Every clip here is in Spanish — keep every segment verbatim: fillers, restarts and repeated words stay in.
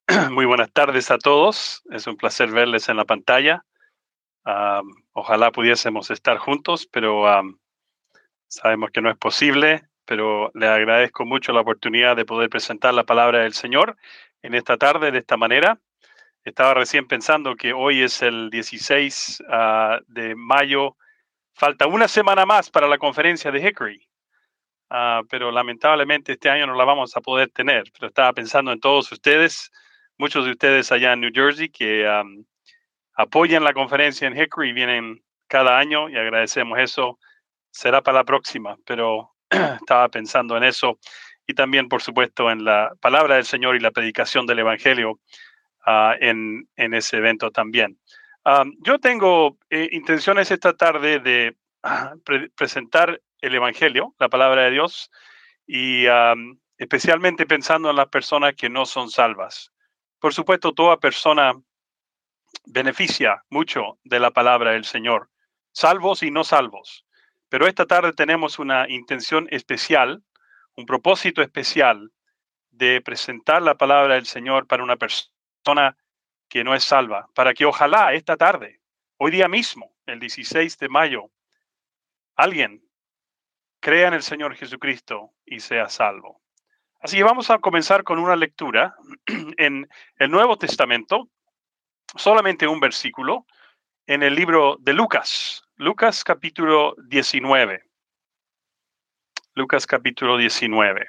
Muy buenas tardes a todos. Es un placer verles en la pantalla. Am, ojalá pudiésemos estar juntos, pero am, sabemos que no es posible. Pero le agradezco mucho la oportunidad de poder presentar la palabra del Señor en esta tarde de esta manera. Estaba recién pensando que hoy es el dieciséis ah, de mayo. Falta una semana más para la conferencia de Hickory. Ah, pero lamentablemente este año no la vamos a poder tener. Pero estaba pensando en todos ustedes, muchos de ustedes allá en New Jersey que um, apoyan la conferencia en Hickory y vienen cada año y agradecemos eso. Será para la próxima, pero estaba pensando en eso y también, por supuesto, en la palabra del Señor y la predicación del Evangelio uh, en, en ese evento también. Um, yo tengo eh, intenciones esta tarde de uh, pre presentar el Evangelio, la palabra de Dios, y um, especialmente pensando en las personas que no son salvas. Por supuesto, toda persona beneficia mucho de la palabra del Señor, salvos y no salvos. Pero esta tarde tenemos una intención especial, un propósito especial de presentar la palabra del Señor para una persona que no es salva, para que ojalá esta tarde, hoy día mismo, el dieciséis de mayo, alguien crea en el Señor Jesucristo y sea salvo. Así que vamos a comenzar con una lectura en el Nuevo Testamento, solamente un versículo, en el libro de Lucas, Lucas capítulo diecinueve. Lucas capítulo diecinueve.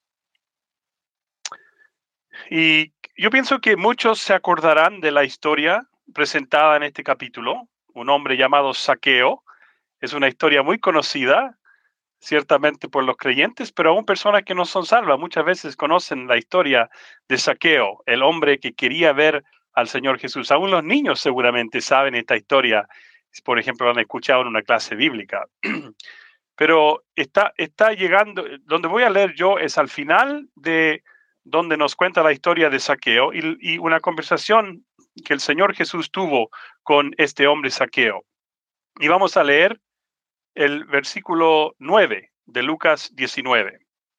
Y yo pienso que muchos se acordarán de la historia presentada en este capítulo, un hombre llamado Zaqueo. Es una historia muy conocida, ciertamente por los creyentes, pero aún personas que no son salvas muchas veces conocen la historia de Zaqueo, el hombre que quería ver al Señor Jesús. Aún los niños seguramente saben esta historia, por ejemplo, la han escuchado en una clase bíblica. Pero está, está llegando, donde voy a leer yo es al final de donde nos cuenta la historia de Zaqueo y, y una conversación que el Señor Jesús tuvo con este hombre Zaqueo. Y vamos a leer el versículo nueve de Lucas diecinueve.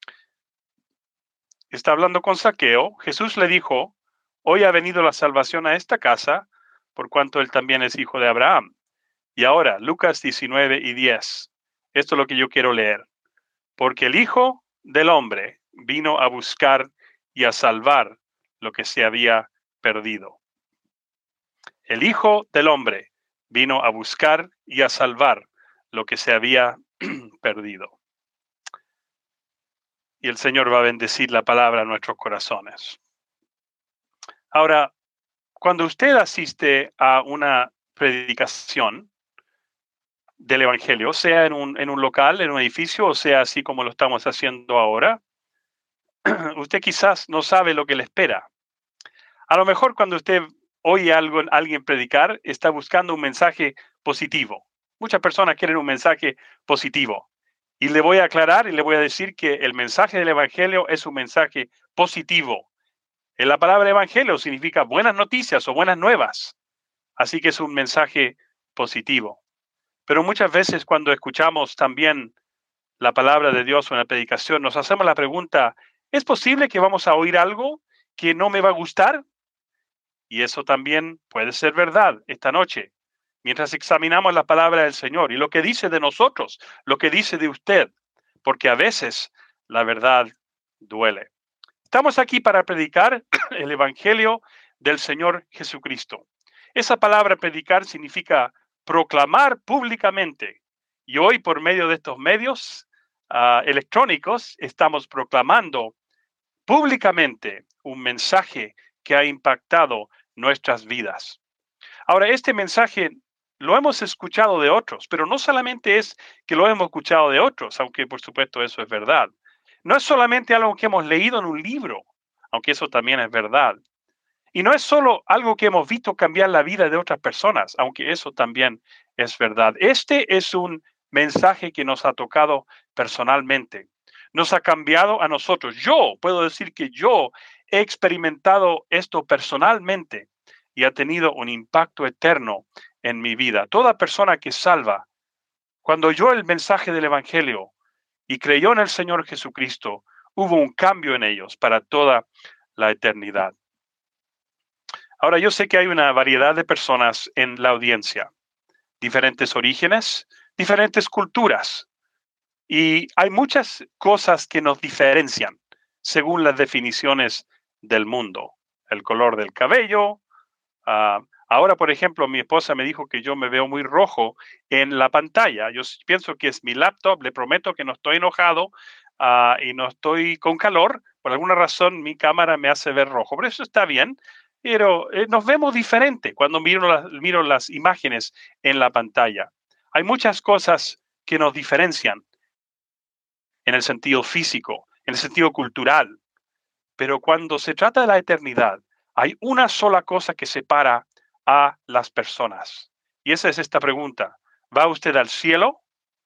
Está hablando con Zaqueo. Jesús le dijo: hoy ha venido la salvación a esta casa, por cuanto él también es hijo de Abraham. Y ahora, Lucas diecinueve y diez. Esto es lo que yo quiero leer. Porque el Hijo del Hombre vino a buscar y a salvar lo que se había perdido. El Hijo del Hombre vino a buscar y a salvar lo que se había perdido. Y el Señor va a bendecir la palabra a nuestros corazones. Ahora, cuando usted asiste a una predicación del Evangelio, sea en un, en un local, en un edificio, o sea así como lo estamos haciendo ahora, usted quizás no sabe lo que le espera. A lo mejor cuando usted oye algo, alguien predicar, está buscando un mensaje positivo. Muchas personas quieren un mensaje positivo. Y le voy a aclarar y le voy a decir que el mensaje del Evangelio es un mensaje positivo. En la palabra Evangelio significa buenas noticias o buenas nuevas. Así que es un mensaje positivo. Pero muchas veces cuando escuchamos también la palabra de Dios o una predicación, nos hacemos la pregunta: ¿es posible que vamos a oír algo que no me va a gustar? Y eso también puede ser verdad esta noche, mientras examinamos la palabra del Señor y lo que dice de nosotros, lo que dice de usted, porque a veces la verdad duele. Estamos aquí para predicar el Evangelio del Señor Jesucristo. Esa palabra predicar significa proclamar públicamente. Y hoy, por medio de estos medios uh, electrónicos, estamos proclamando públicamente un mensaje que ha impactado nuestras vidas. Ahora, este mensaje lo hemos escuchado de otros, pero no solamente es que lo hemos escuchado de otros, aunque por supuesto eso es verdad. No es solamente algo que hemos leído en un libro, aunque eso también es verdad. Y no es solo algo que hemos visto cambiar la vida de otras personas, aunque eso también es verdad. Este es un mensaje que nos ha tocado personalmente. Nos ha cambiado a nosotros. Yo puedo decir que yo he experimentado esto personalmente y ha tenido un impacto eterno en mi vida. Toda persona que salva, cuando oyó el mensaje del Evangelio y creyó en el Señor Jesucristo, hubo un cambio en ellos para toda la eternidad. Ahora, yo sé que hay una variedad de personas en la audiencia, diferentes orígenes, diferentes culturas, y hay muchas cosas que nos diferencian según las definiciones del mundo. El color del cabello. Uh, ahora, por ejemplo, mi esposa me dijo que yo me veo muy rojo en la pantalla. Yo pienso que es mi laptop. Le prometo que no estoy enojado uh, y no estoy con calor. Por alguna razón, mi cámara me hace ver rojo. Pero eso está bien. Pero eh, nos vemos diferente cuando miro, la, miro las imágenes en la pantalla. Hay muchas cosas que nos diferencian en el sentido físico, en el sentido cultural. Pero cuando se trata de la eternidad, hay una sola cosa que separa a las personas. Y esa es esta pregunta. ¿Va usted al cielo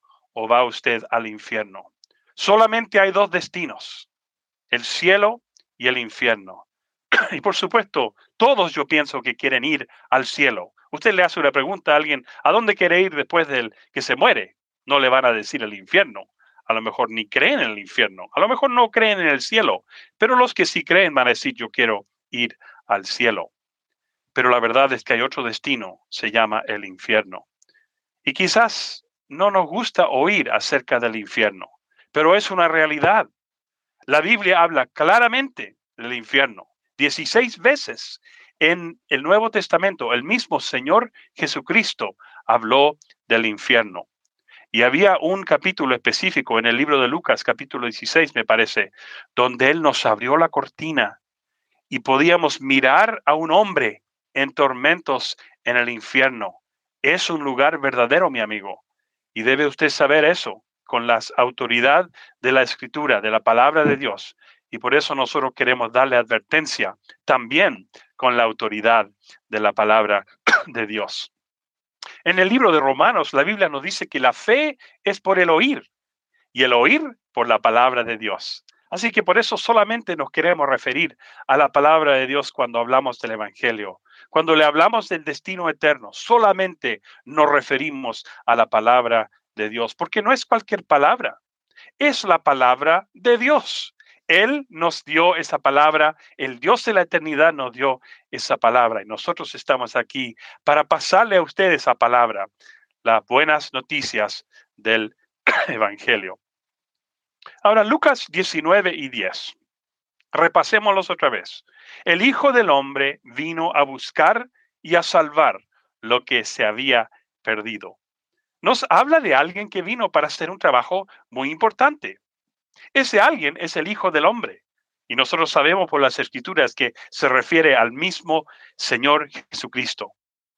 o va usted al infierno? Solamente hay dos destinos, el cielo y el infierno. Y por supuesto, todos yo pienso que quieren ir al cielo. Usted le hace una pregunta a alguien, ¿a dónde quiere ir después del que se muere? No le van a decir el infierno. A lo mejor ni creen en el infierno. A lo mejor no creen en el cielo. Pero los que sí creen van a decir, yo quiero ir al cielo. Pero la verdad es que hay otro destino, se llama el infierno. Y quizás no nos gusta oír acerca del infierno, pero es una realidad. La Biblia habla claramente del infierno. dieciséis veces en el Nuevo Testamento, el mismo Señor Jesucristo habló del infierno. Y había un capítulo específico en el libro de Lucas, capítulo dieciséis, me parece, donde Él nos abrió la cortina y podíamos mirar a un hombre en tormentos en el infierno. Es un lugar verdadero, mi amigo. Y debe usted saber eso con la autoridad de la Escritura, de la palabra de Dios. Y por eso nosotros queremos darle advertencia también con la autoridad de la palabra de Dios. En el libro de Romanos, la Biblia nos dice que la fe es por el oír y el oír por la palabra de Dios. Así que por eso solamente nos queremos referir a la palabra de Dios cuando hablamos del Evangelio. Cuando le hablamos del destino eterno, solamente nos referimos a la palabra de Dios, porque no es cualquier palabra, es la palabra de Dios. Él nos dio esa palabra, el Dios de la eternidad nos dio esa palabra y nosotros estamos aquí para pasarle a ustedes esa palabra, las buenas noticias del Evangelio. Ahora, Lucas diecinueve y diez. Repasémoslos otra vez. El Hijo del Hombre vino a buscar y a salvar lo que se había perdido. Nos habla de alguien que vino para hacer un trabajo muy importante. Ese alguien es el Hijo del Hombre. Y nosotros sabemos por las Escrituras que se refiere al mismo Señor Jesucristo.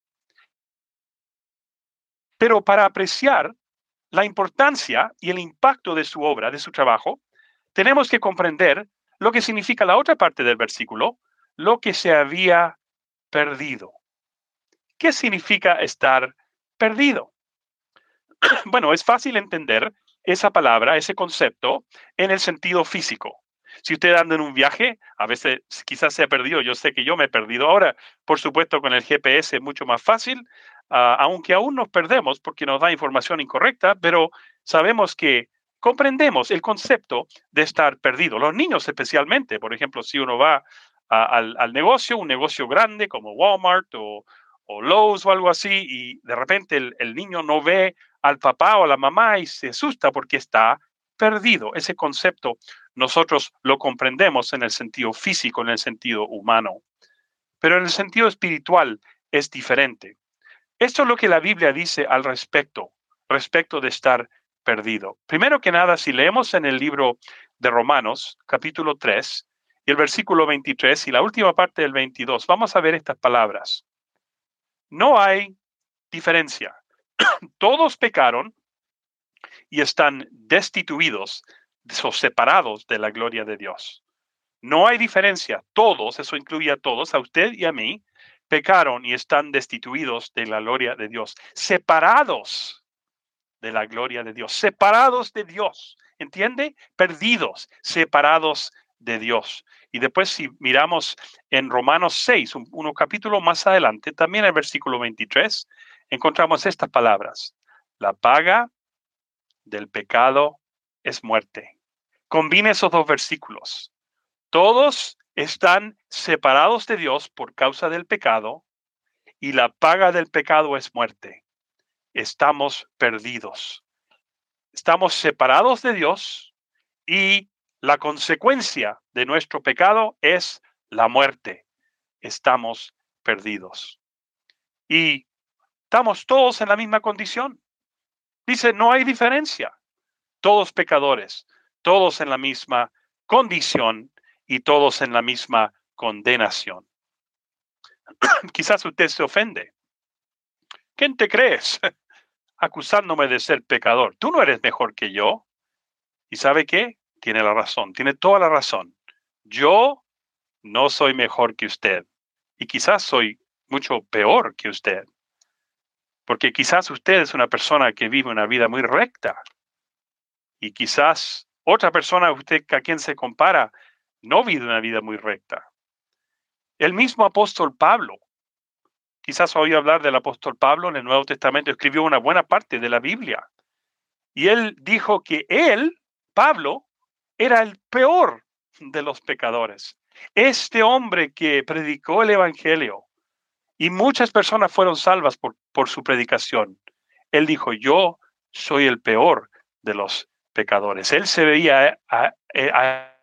Pero para apreciar la importancia y el impacto de su obra, de su trabajo, tenemos que comprender lo que significa la otra parte del versículo, lo que se había perdido. ¿Qué significa estar perdido? Bueno, es fácil entender esa palabra, ese concepto, en el sentido físico. Si usted anda en un viaje, a veces quizás se ha perdido. Yo sé que yo me he perdido ahora. Por supuesto, con el G P S es mucho más fácil, uh, aunque aún nos perdemos porque nos da información incorrecta, pero sabemos que comprendemos el concepto de estar perdido. Los niños especialmente, por ejemplo, si uno va a, al, al negocio, un negocio grande como Walmart o, o Lowe's o algo así, y de repente el, el niño no ve al papá o a la mamá y se asusta porque está perdido. Ese concepto nosotros lo comprendemos en el sentido físico, en el sentido humano. Pero en el sentido espiritual es diferente. Esto es lo que la Biblia dice al respecto, respecto de estar perdido. Primero que nada, si leemos en el libro de Romanos, capítulo tres, y el versículo veintitrés y la última parte del veintidós, vamos a ver estas palabras. No hay diferencia. Todos pecaron y están destituidos o separados de la gloria de Dios. No hay diferencia. Todos, eso incluye a todos, a usted y a mí, pecaron y están destituidos de la gloria de Dios. Separados de la gloria de Dios. Separados de Dios. ¿Entiende? Perdidos, separados de Dios. Y después si miramos en Romanos seis, un, unos capítulos más adelante, también en el versículo veintitrés, encontramos estas palabras. La paga del pecado es muerte. Combine esos dos versículos. Todos están separados de Dios por causa del pecado y la paga del pecado es muerte. Estamos perdidos. Estamos separados de Dios y la consecuencia de nuestro pecado es la muerte. Estamos perdidos. Y estamos todos en la misma condición. Dice, no hay diferencia. Todos pecadores, todos en la misma condición y todos en la misma condenación. Quizás usted se ofende. ¿Quién te crees? Acusándome de ser pecador. Tú no eres mejor que yo. ¿Y sabe qué? Tiene la razón, tiene toda la razón. Yo no soy mejor que usted. Y quizás soy mucho peor que usted. Porque quizás usted es una persona que vive una vida muy recta. Y quizás otra persona, usted a quien se compara, no vive una vida muy recta. El mismo apóstol Pablo, quizás oí hablar del apóstol Pablo en el Nuevo Testamento, escribió una buena parte de la Biblia. Y él dijo que él, Pablo, era el peor de los pecadores. Este hombre que predicó el Evangelio y muchas personas fueron salvas por, por su predicación. Él dijo, yo soy el peor de los pecadores. Él se veía a, a, a,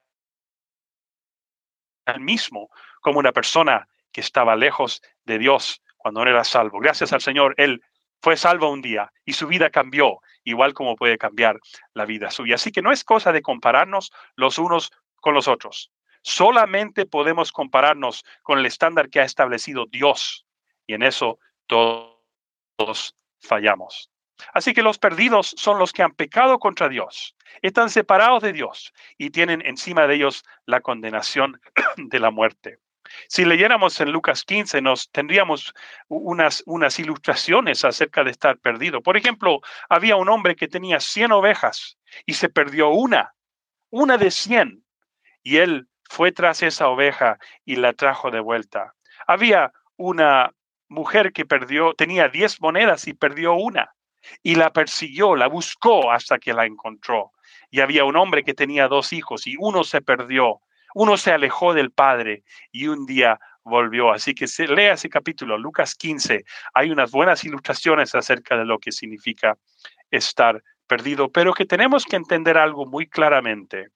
a él mismo como una persona que estaba lejos de Dios cuando no era salvo. Gracias al Señor, él fue salvo un día y su vida cambió, igual como puede cambiar la vida suya. Así que no es cosa de compararnos los unos con los otros. Solamente podemos compararnos con el estándar que ha establecido Dios. Y en eso todos, todos fallamos. Así que los perdidos son los que han pecado contra Dios, están separados de Dios y tienen encima de ellos la condenación de la muerte. Si leyéramos en Lucas quince, nos tendríamos unas, unas ilustraciones acerca de estar perdido. Por ejemplo, había un hombre que tenía cien ovejas y se perdió una, una de cien, y él fue tras esa oveja y la trajo de vuelta. Había una mujer que perdió, tenía diez monedas y perdió una, y la persiguió, la buscó hasta que la encontró. Y había un hombre que tenía dos hijos y uno se perdió, uno se alejó del padre y un día volvió. Así que se lea ese capítulo, Lucas quince. Hay unas buenas ilustraciones acerca de lo que significa estar perdido, pero que tenemos que entender algo muy claramente.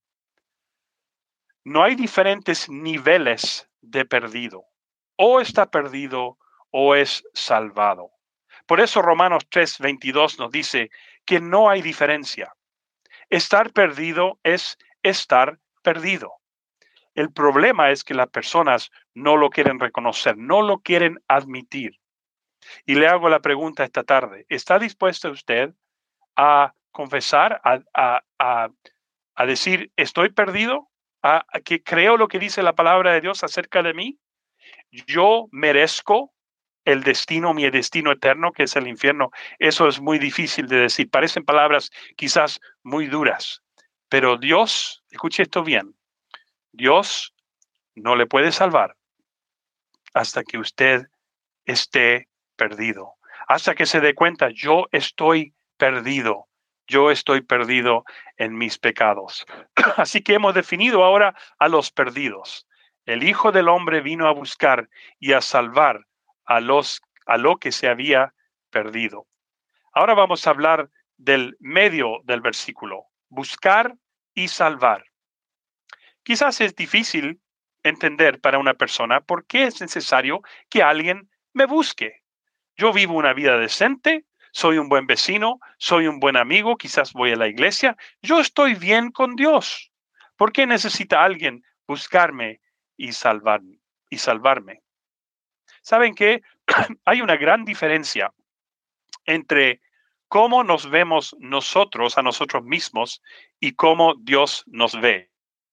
No hay diferentes niveles de perdido. O está perdido o es salvado. Por eso Romanos tres veintidós nos dice que no hay diferencia. Estar perdido es estar perdido. El problema es que las personas no lo quieren reconocer, no lo quieren admitir. Y le hago la pregunta esta tarde. ¿Está dispuesto usted a confesar, a, a, a, a decir, estoy perdido? ¿A, a que creo lo que dice la palabra de Dios acerca de mí? Yo merezco el destino, mi destino eterno, que es el infierno. Eso es muy difícil de decir. Parecen palabras quizás muy duras. Pero Dios, escuche esto bien, Dios no le puede salvar hasta que usted esté perdido. Hasta que se dé cuenta, yo estoy perdido. Yo estoy perdido en mis pecados. Así que hemos definido ahora a los perdidos. El Hijo del Hombre vino a buscar y a salvar a los a lo que se había perdido. Ahora vamos a hablar del medio del versículo, buscar y salvar. Quizás es difícil entender para una persona por qué es necesario que alguien me busque. Yo vivo una vida decente, soy un buen vecino, soy un buen amigo, quizás voy a la iglesia. Yo estoy bien con Dios. ¿Por qué necesita alguien buscarme y salvarme? Y salvarme? ¿Saben qué? Hay una gran diferencia entre cómo nos vemos nosotros a nosotros mismos y cómo Dios nos ve.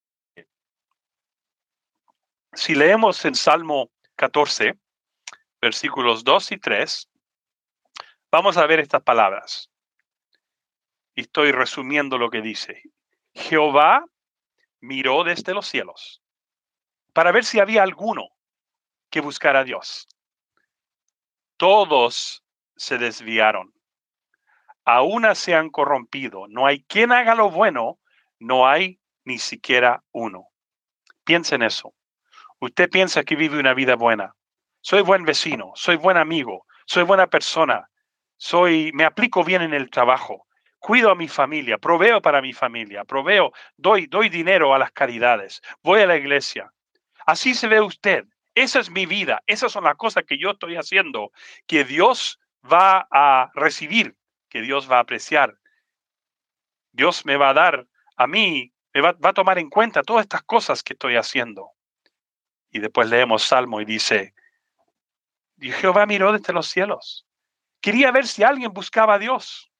Si leemos en Salmo catorce, versículos dos y tres, vamos a ver estas palabras. Y estoy resumiendo lo que dice. Jehová miró desde los cielos para ver si había alguno que buscara a Dios. Todos se desviaron. A una se han corrompido. No hay quien haga lo bueno, no hay ni siquiera uno. Piensen eso. Usted piensa que vive una vida buena. Soy buen vecino, soy buen amigo, soy buena persona, soy, me aplico bien en el trabajo, cuido a mi familia, proveo para mi familia, proveo, doy, doy dinero a las caridades, voy a la iglesia. Así se ve usted. Esa es mi vida. Esas son las cosas que yo estoy haciendo, que Dios va a recibir, que Dios va a apreciar. Dios me va a dar a mí, me va, va a tomar en cuenta todas estas cosas que estoy haciendo. Y después leemos Salmo y dice, y Jehová miró desde los cielos. Quería ver si alguien buscaba a Dios.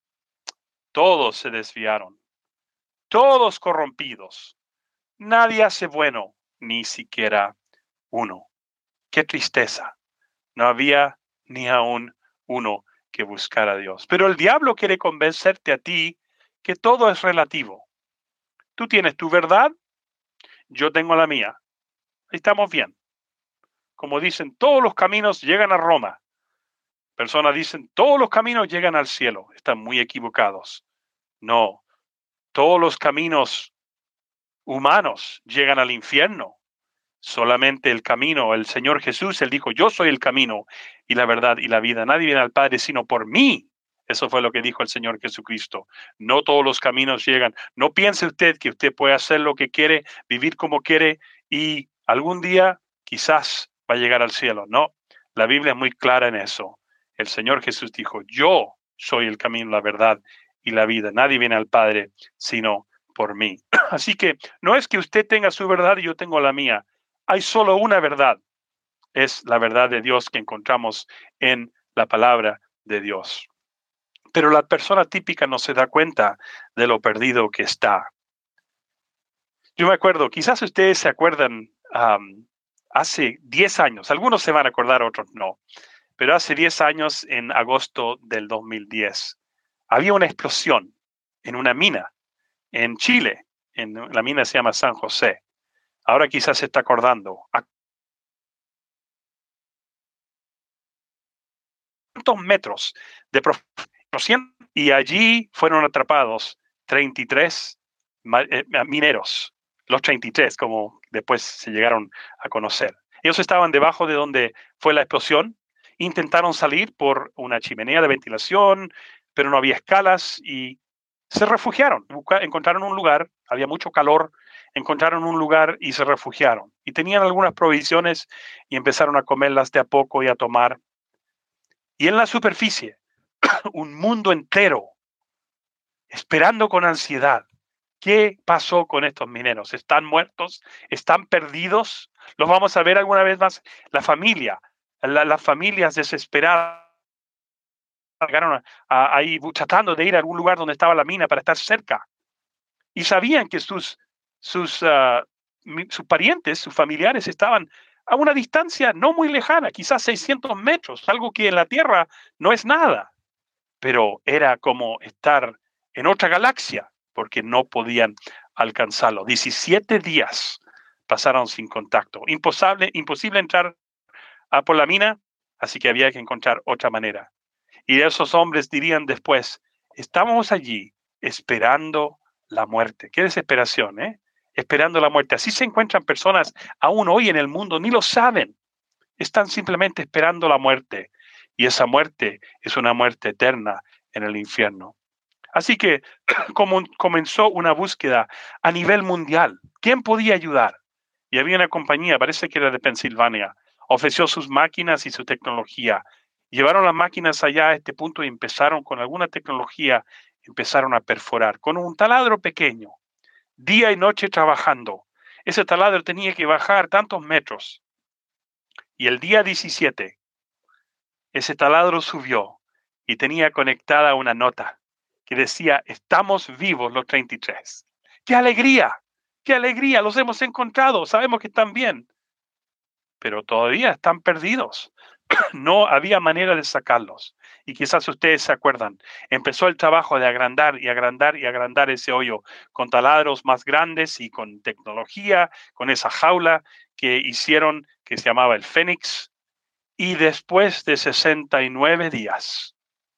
Todos se desviaron, todos corrompidos. Nadie hace bueno, ni siquiera uno. Qué tristeza. No había ni aún uno que buscara a Dios. Pero el diablo quiere convencerte a ti que todo es relativo. Tú tienes tu verdad, yo tengo la mía. Estamos bien. Como dicen, todos los caminos llegan a Roma. Personas dicen, todos los caminos llegan al cielo. Están muy equivocados. No, todos los caminos humanos llegan al infierno. Solamente el camino, el Señor Jesús, Él dijo, yo soy el camino y la verdad y la vida. Nadie viene al Padre sino por mí. Eso fue lo que dijo el Señor Jesucristo. No todos los caminos llegan. No piense usted que usted puede hacer lo que quiere, vivir como quiere y algún día quizás va a llegar al cielo. No, la Biblia es muy clara en eso. El Señor Jesús dijo, yo soy el camino, la verdad y la vida. Nadie viene al Padre sino por mí. Así que no es que usted tenga su verdad y yo tengo la mía. Hay solo una verdad. Es la verdad de Dios que encontramos en la palabra de Dios. Pero la persona típica no se da cuenta de lo perdido que está. Yo me acuerdo, quizás ustedes se acuerdan, um, hace diez años, algunos se van a acordar, otros no, pero hace diez años, en agosto del dos mil diez, había una explosión en una mina en Chile. En, la mina se llama San José. Ahora quizás se está acordando. ¿A cuántos metros de profundidad? Y allí fueron atrapados treinta y tres mineros, los treinta y tres, como después se llegaron a conocer. Ellos estaban debajo de donde fue la explosión, intentaron salir por una chimenea de ventilación, pero no había escalas y se refugiaron, encontraron un lugar, había mucho calor, encontraron un lugar y se refugiaron. Y tenían algunas provisiones y empezaron a comerlas de a poco y a tomar. Y en la superficie, un mundo entero esperando con ansiedad. ¿Qué pasó con estos mineros? ¿Están muertos? ¿Están perdidos? ¿Los vamos a ver alguna vez más? La familia, la, las familias desesperadas, llegaron a, a, ahí tratando de ir a algún lugar donde estaba la mina para estar cerca. Y sabían que sus, sus, uh, sus parientes, sus familiares estaban a una distancia no muy lejana, quizás seiscientos metros, algo que en la Tierra no es nada. Pero era como estar en otra galaxia, porque no podían alcanzarlo. diecisiete días pasaron sin contacto. Imposible, imposible entrar a por la mina, así que había que encontrar otra manera. Y esos hombres dirían después, estábamos allí esperando la muerte. Qué desesperación, ¿eh? Esperando la muerte. Así se encuentran personas aún hoy en el mundo, ni lo saben. Están simplemente esperando la muerte. Y esa muerte es una muerte eterna en el infierno. Así que como comenzó una búsqueda a nivel mundial. ¿Quién podía ayudar? Y había una compañía, parece que era de Pensilvania, ofreció sus máquinas y su tecnología. Llevaron las máquinas allá a este punto y empezaron con alguna tecnología, empezaron a perforar con un taladro pequeño, día y noche trabajando. Ese taladro tenía que bajar tantos metros. Y el día diecisiete, ese taladro subió y tenía conectada una nota que decía, estamos vivos los treinta y tres. ¡Qué alegría! ¡Qué alegría! Los hemos encontrado, sabemos que están bien. Pero todavía están perdidos. No había manera de sacarlos. Y quizás ustedes se acuerdan, empezó el trabajo de agrandar y agrandar y agrandar ese hoyo con taladros más grandes y con tecnología, con esa jaula que hicieron, que se llamaba el Fénix. Y después de sesenta y nueve días,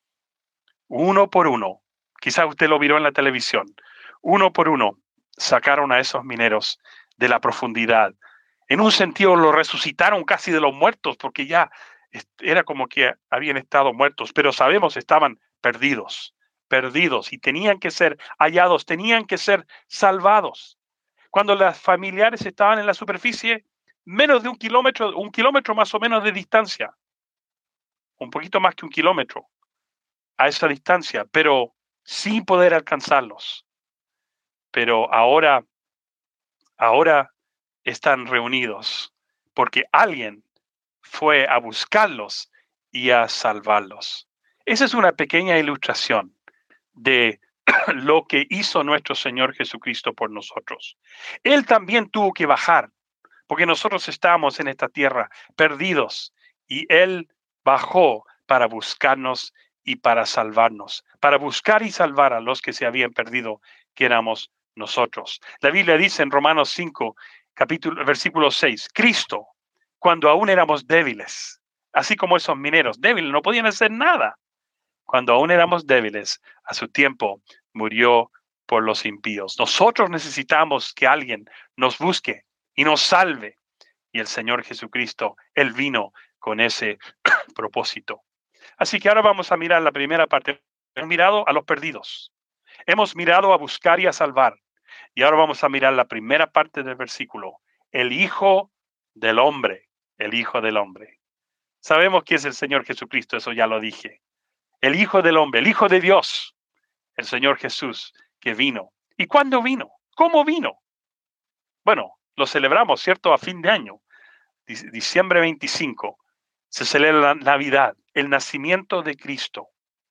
uno por uno, quizás usted lo miró en la televisión, uno por uno sacaron a esos mineros de la profundidad En un sentido lo resucitaron casi de los muertos, porque ya era como que habían estado muertos, pero sabemos estaban perdidos, perdidos y tenían que ser hallados, tenían que ser salvados. Cuando los familiares estaban en la superficie, menos de un kilómetro, un kilómetro más o menos de distancia, un poquito más que un kilómetro a esa distancia, pero sin poder alcanzarlos. Pero ahora, ahora están reunidos porque alguien fue a buscarlos y a salvarlos. Esa es una pequeña ilustración de lo que hizo nuestro Señor Jesucristo por nosotros. Él también tuvo que bajar, porque nosotros estábamos en esta tierra perdidos, y Él bajó para buscarnos y para salvarnos, para buscar y salvar a los que se habían perdido, que éramos nosotros. La Biblia dice en Romanos cinco, capítulo, versículo seis, Cristo, cuando aún éramos débiles, así como esos mineros débiles, no podían hacer nada. Cuando aún éramos débiles, a su tiempo murió por los impíos. Nosotros necesitamos que alguien nos busque y nos salve. Y el Señor Jesucristo, Él vino con ese propósito. Así que ahora vamos a mirar la primera parte. Hemos mirado a los perdidos. Hemos mirado a buscar y a salvar. Y ahora vamos a mirar la primera parte del versículo. El Hijo del Hombre. El Hijo del Hombre. Sabemos que es el Señor Jesucristo, eso ya lo dije. El Hijo del Hombre, el Hijo de Dios, el Señor Jesús, que vino. ¿Y cuándo vino? ¿Cómo vino? Bueno, lo celebramos, ¿cierto? A fin de año, diciembre veinticinco, se celebra la Navidad, el nacimiento de Cristo.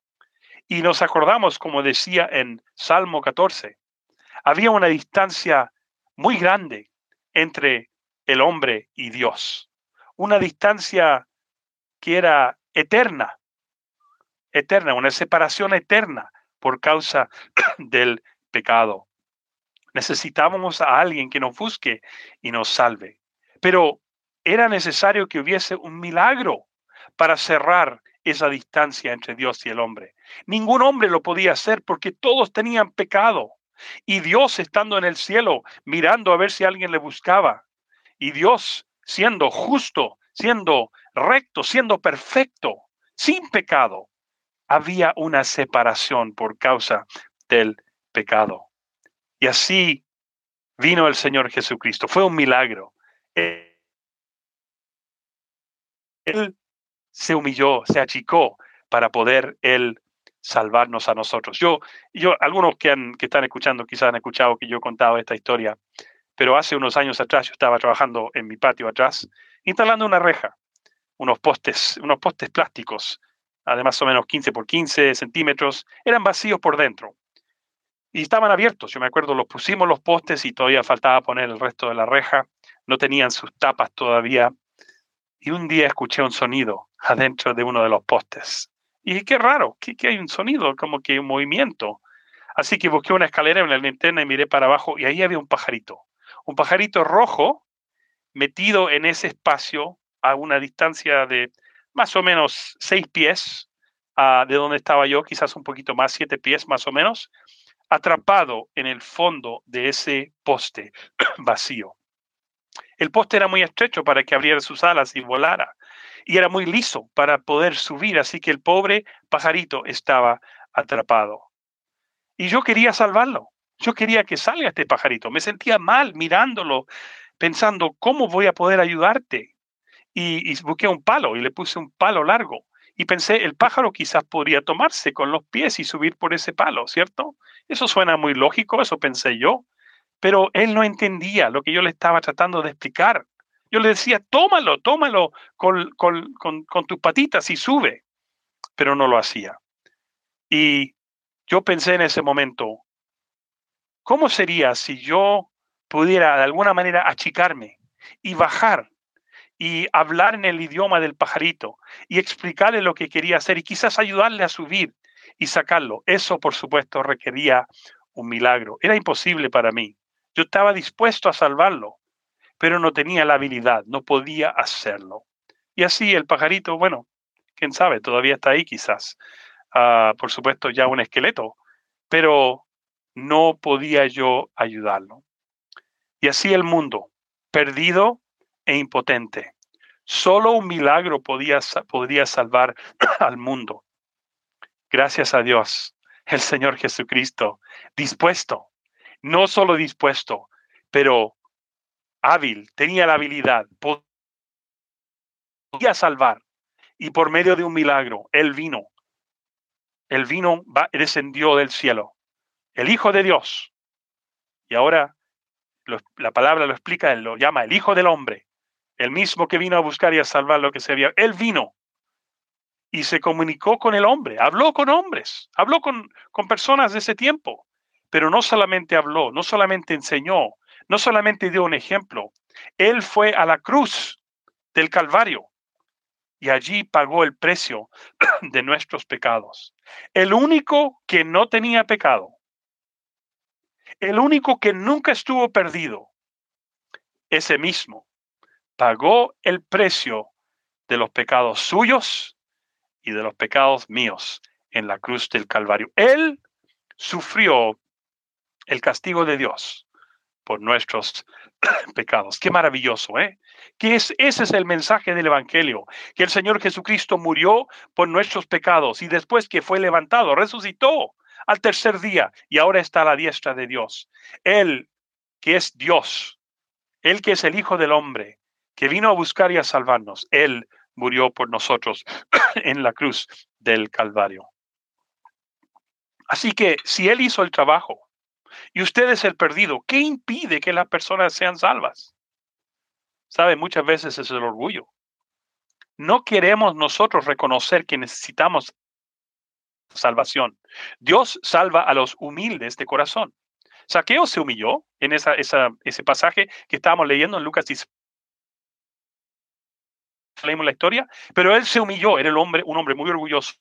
Y nos acordamos, como decía en Salmo catorce, había una distancia muy grande entre el hombre y Dios. Una distancia que era eterna. eterna, una separación eterna por causa del pecado. Necesitábamos a alguien que nos busque y nos salve. Pero era necesario que hubiese un milagro para cerrar esa distancia entre Dios y el hombre. Ningún hombre lo podía hacer porque todos tenían pecado. Y Dios estando en el cielo, mirando a ver si alguien le buscaba. Y Dios siendo justo, siendo recto, siendo perfecto, sin pecado. Había una separación por causa del pecado. Y así vino el Señor Jesucristo. Fue un milagro. Él se humilló, se achicó para poder Él salvarnos a nosotros. Yo, yo algunos que, han, que están escuchando quizás han escuchado que yo he contado esta historia, pero hace unos años atrás yo estaba trabajando en mi patio atrás, instalando una reja, unos postes, unos postes plásticos, de más o menos quince por quince centímetros, eran vacíos por dentro. Y estaban abiertos, yo me acuerdo, los pusimos los postes y todavía faltaba poner el resto de la reja, no tenían sus tapas todavía. Y un día escuché un sonido adentro de uno de los postes. Y dije, qué raro, que, que hay un sonido, como que un movimiento. Así que busqué una escalera en la linterna y miré para abajo y ahí había un pajarito. Un pajarito rojo metido en ese espacio a una distancia de más o menos seis pies uh, de donde estaba yo, quizás un poquito más, siete pies más o menos, atrapado en el fondo de ese poste vacío. El poste era muy estrecho para que abriera sus alas y volara, y era muy liso para poder subir, así que el pobre pajarito estaba atrapado. Y yo quería salvarlo, yo quería que salga este pajarito. Me sentía mal mirándolo, pensando, ¿cómo voy a poder ayudarte? Y, y busqué un palo y le puse un palo largo. Y pensé, el pájaro quizás podría tomarse con los pies y subir por ese palo, ¿cierto? Eso suena muy lógico, eso pensé yo. Pero él no entendía lo que yo le estaba tratando de explicar. Yo le decía, tómalo, tómalo con, con, con, con tus patitas y sube. Pero no lo hacía. Y yo pensé en ese momento, ¿cómo sería si yo pudiera de alguna manera achicarme y bajar y hablar en el idioma del pajarito y explicarle lo que quería hacer y quizás ayudarle a subir y sacarlo? Eso, por supuesto, requería un milagro. Era imposible para mí. Yo estaba dispuesto a salvarlo, pero no tenía la habilidad, no podía hacerlo. Y así el pajarito, bueno, quién sabe, todavía está ahí quizás. Uh, por supuesto, ya un esqueleto, pero no podía yo ayudarlo. Y así el mundo, perdido, e impotente. Solo un milagro podía, podría salvar al mundo. Gracias a Dios, el Señor Jesucristo, dispuesto, no solo dispuesto, pero hábil, tenía la habilidad, podía salvar. Y por medio de un milagro, Él vino. Él vino, va, descendió del cielo. El Hijo de Dios. Y ahora lo, la palabra lo explica, Él lo llama el Hijo del Hombre. El mismo que vino a buscar y a salvar lo que se había. Él vino y se comunicó con el hombre. Habló con hombres. Habló con, con personas de ese tiempo. Pero no solamente habló, no solamente enseñó, no solamente dio un ejemplo. Él fue a la cruz del Calvario. Y allí pagó el precio de nuestros pecados. El único que no tenía pecado, el único que nunca estuvo perdido, ese mismo, pagó el precio de los pecados suyos y de los pecados míos en la cruz del Calvario. Él sufrió el castigo de Dios por nuestros pecados. Qué maravilloso, ¿eh? Que es, ese es el mensaje del Evangelio, que el Señor Jesucristo murió por nuestros pecados y después que fue levantado, resucitó al tercer día y ahora está a la diestra de Dios. Él, que es Dios, Él que es el Hijo del Hombre, que vino a buscar y a salvarnos, Él murió por nosotros en la cruz del Calvario. Así que si Él hizo el trabajo, y usted es el perdido, ¿qué impide que las personas sean salvas? ¿Sabe? Muchas veces es el orgullo. No queremos nosotros reconocer que necesitamos salvación. Dios salva a los humildes de corazón. Zaqueo se humilló en esa, esa, ese pasaje que estábamos leyendo en Lucas diez. Leímos la historia, pero él se humilló, era el hombre, un hombre muy orgulloso.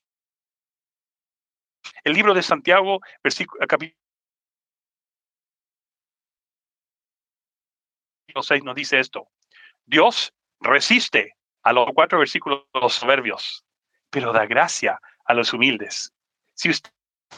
El libro de Santiago, versículo, capítulo seis nos dice esto. Dios resiste a los cuatro versículos de los soberbios, pero da gracia a los humildes. Si usted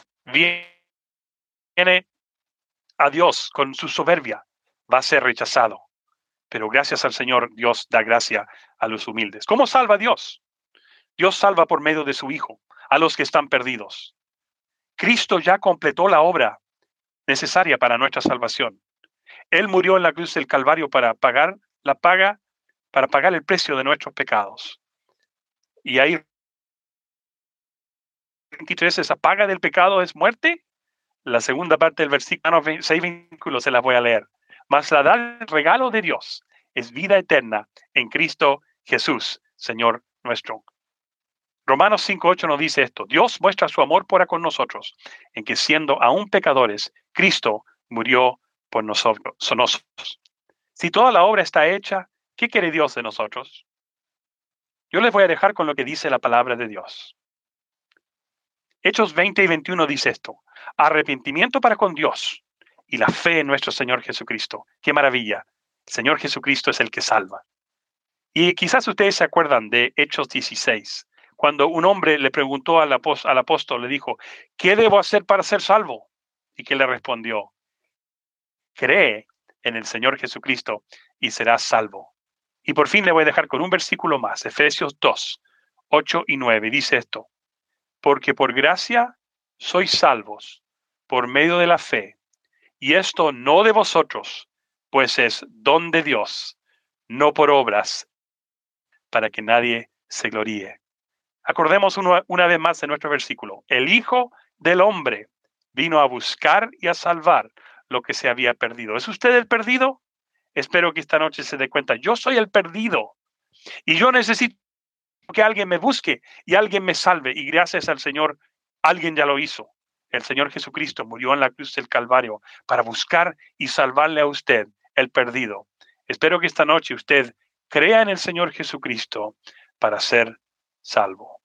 viene a Dios con su soberbia, va a ser rechazado. Pero gracias al Señor, Dios da gracia a los humildes. ¿Cómo salva Dios? Dios salva por medio de su Hijo a los que están perdidos. Cristo ya completó la obra necesaria para nuestra salvación. Él murió en la cruz del Calvario para pagar la paga, para pagar el precio de nuestros pecados. Y ahí veintitrés, esa paga del pecado es muerte. La segunda parte del versículo, seis vínculos se las voy a leer. Mas la da el regalo de Dios es vida eterna en Cristo Jesús, Señor nuestro. Romanos cinco ocho nos dice esto. Dios muestra su amor para con nosotros, en que siendo aún pecadores, Cristo murió por nosotros. Si toda la obra está hecha, ¿qué quiere Dios de nosotros? Yo les voy a dejar con lo que dice la palabra de Dios. Hechos veinte y veintiuno dice esto. Arrepentimiento para con Dios y la fe en nuestro Señor Jesucristo. ¡Qué maravilla! El Señor Jesucristo es el que salva. Y quizás ustedes se acuerdan de Hechos dieciséis, cuando un hombre le preguntó al apóstol, al apóstol, le dijo, ¿qué debo hacer para ser salvo? Y que le respondió, cree en el Señor Jesucristo y serás salvo. Y por fin le voy a dejar con un versículo más, Efesios dos, ocho y nueve, dice esto. Porque por gracia sois salvos por medio de la fe, y esto no de vosotros, pues es don de Dios, no por obras, para que nadie se gloríe. Acordemos una, una vez más de nuestro versículo. El Hijo del Hombre vino a buscar y a salvar lo que se había perdido. ¿Es usted el perdido? Espero que esta noche se dé cuenta. Yo soy el perdido y yo necesito que alguien me busque y alguien me salve. Y gracias al Señor, alguien ya lo hizo. El Señor Jesucristo murió en la cruz del Calvario para buscar y salvarle a usted, el perdido. Espero que esta noche usted crea en el Señor Jesucristo para ser salvo.